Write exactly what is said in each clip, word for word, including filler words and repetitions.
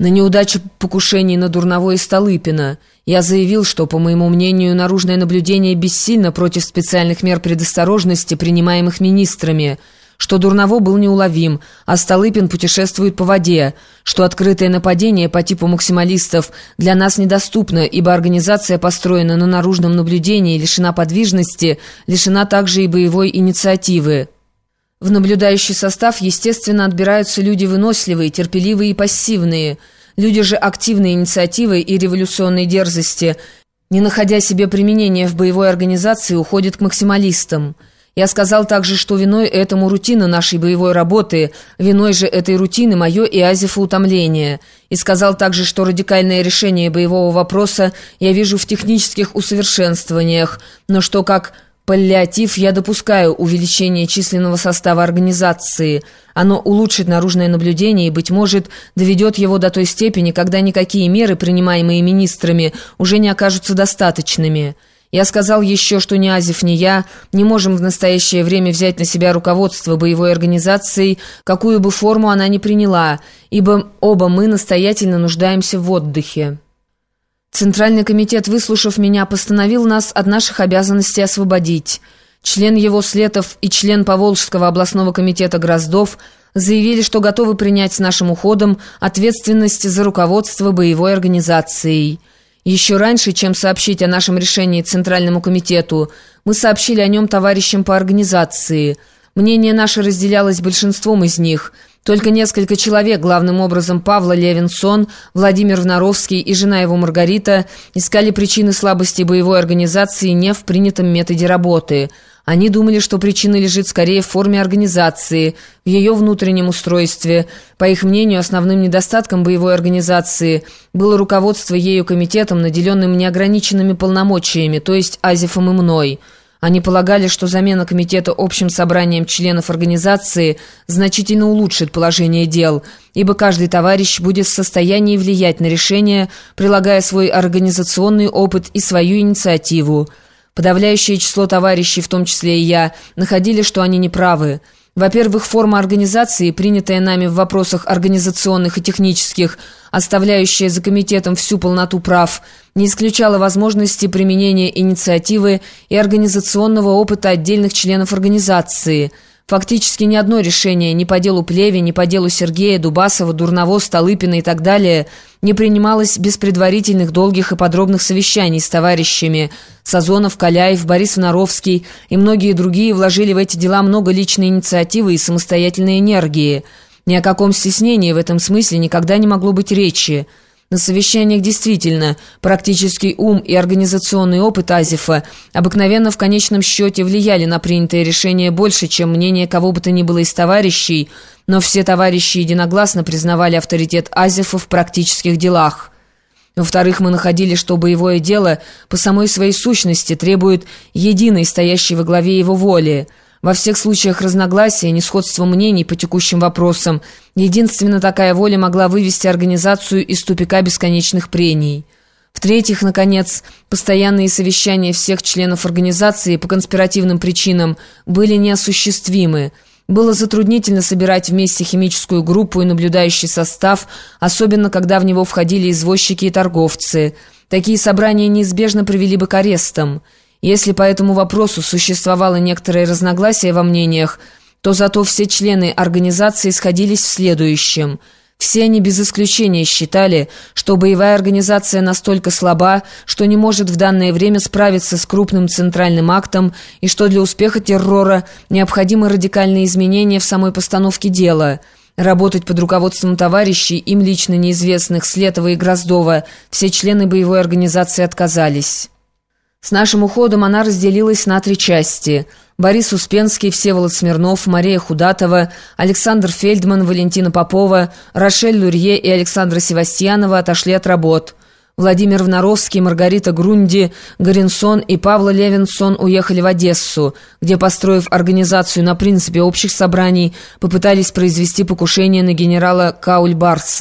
на неудачу покушений на Дурново и Столыпина. Я заявил, что, по моему мнению, наружное наблюдение бессильно против специальных мер предосторожности, принимаемых министрами, что Дурново был неуловим, а Столыпин путешествует по воде, что открытое нападение по типу максималистов для нас недоступно, ибо организация построена на наружном наблюдении, лишена подвижности, лишена также и боевой инициативы. В наблюдающий состав, естественно, отбираются люди выносливые, терпеливые и пассивные. Люди же активной инициативы и революционной дерзости, не находя себе применения в боевой организации, уходят к максималистам. Я сказал также, что виной этому рутина нашей боевой работы, виной же этой рутины мое и Азефа утомление. И сказал также, что радикальное решение боевого вопроса я вижу в технических усовершенствованиях, но что как паллиатив я допускаю увеличение численного состава организации. Оно улучшит наружное наблюдение и, быть может, доведет его до той степени, когда никакие меры, принимаемые министрами, уже не окажутся достаточными. Я сказал еще, что ни Азеф, ни я не можем в настоящее время взять на себя руководство боевой организацией, какую бы форму она ни приняла, ибо оба мы настоятельно нуждаемся в отдыхе. Центральный комитет, выслушав меня, постановил нас от наших обязанностей освободить. Член его Слетов и член Поволжского областного комитета Гроздов заявили, что готовы принять с нашим уходом ответственность за руководство боевой организацией. Еще раньше, чем сообщить о нашем решении Центральному комитету, мы сообщили о нем товарищам по организации. Мнение наше разделялось большинством из них. Только несколько человек, главным образом Павла Левинсон, Владимир Вноровский и жена его Маргарита, искали причины слабости боевой организации не в принятом методе работы. Они думали, что причина лежит скорее в форме организации, в ее внутреннем устройстве. По их мнению, основным недостатком боевой организации было руководство ею комитетом, наделенным неограниченными полномочиями, то есть Азефом и мной. Они полагали, что замена комитета общим собранием членов организации значительно улучшит положение дел, ибо каждый товарищ будет в состоянии влиять на решение, прилагая свой организационный опыт и свою инициативу. Подавляющее число товарищей, в том числе и я, находили, что они неправы. Во-первых, форма организации, принятая нами в вопросах организационных и технических, оставляющая за комитетом всю полноту прав, не исключала возможности применения инициативы и организационного опыта отдельных членов организации. Фактически ни одно решение ни по делу Плеви, ни по делу Сергея, Дубасова, Дурново, Столыпина и так далее не принималось без предварительных долгих и подробных совещаний с товарищами. Сазонов, Каляев, Борис Вноровский и многие другие вложили в эти дела много личной инициативы и самостоятельной энергии. Ни о каком стеснении в этом смысле никогда не могло быть речи. На совещаниях действительно практический ум и организационный опыт Азефа обыкновенно в конечном счете влияли на принятое решение больше, чем мнение кого бы то ни было из товарищей, но все товарищи единогласно признавали авторитет Азефа в практических делах. Во-вторых, мы находили, что боевое дело по самой своей сущности требует единой, стоящей во главе его воли. Во всех случаях разногласия, несходства мнений по текущим вопросам, единственно такая воля могла вывести организацию из тупика бесконечных прений. В-третьих, наконец, постоянные совещания всех членов организации по конспиративным причинам были неосуществимы. Было затруднительно собирать вместе химическую группу и наблюдающий состав, особенно когда в него входили извозчики и торговцы. Такие собрания неизбежно привели бы к арестам. Если по этому вопросу существовало некоторое разногласие во мнениях, то зато все члены организации сходились в следующем. Все они без исключения считали, что боевая организация настолько слаба, что не может в данное время справиться с крупным центральным актом и что для успеха террора необходимы радикальные изменения в самой постановке дела. Работать под руководством товарищей, им лично неизвестных, Слетова и Гроздова, все члены боевой организации отказались. С нашим уходом она разделилась на три части. Борис Успенский, Всеволод Смирнов, Мария Худатова, Александр Фельдман, Валентина Попова, Рошель Лурье и Александра Севастьянова отошли от работ. Владимир Вноровский, Маргарита Грунди, Горинсон и Павла Левинсон уехали в Одессу, где, построив организацию на принципе общих собраний, попытались произвести покушение на генерала Каульбарса.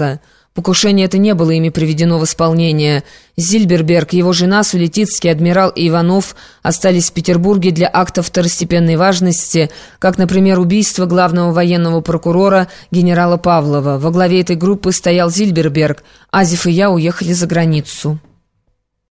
Покушение это не было ими приведено в исполнение. Зильберберг, его жена, Сулетицкий, адмирал и Иванов остались в Петербурге для актов второстепенной важности, как, например, убийство главного военного прокурора генерала Павлова. Во главе этой группы стоял Зильберберг. Азев и я уехали за границу.